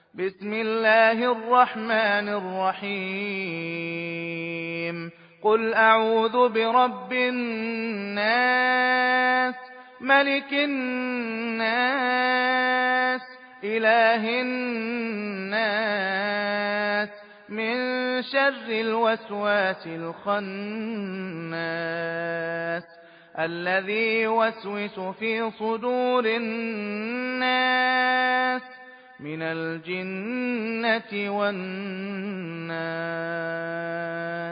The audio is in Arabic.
بسم الله الرحمن الرحيم قل أعوذ برب الناس ملك الناس إله الناس من شر الوسواس الخناس الذي يوسوس في صدور الناس من الجنة والناس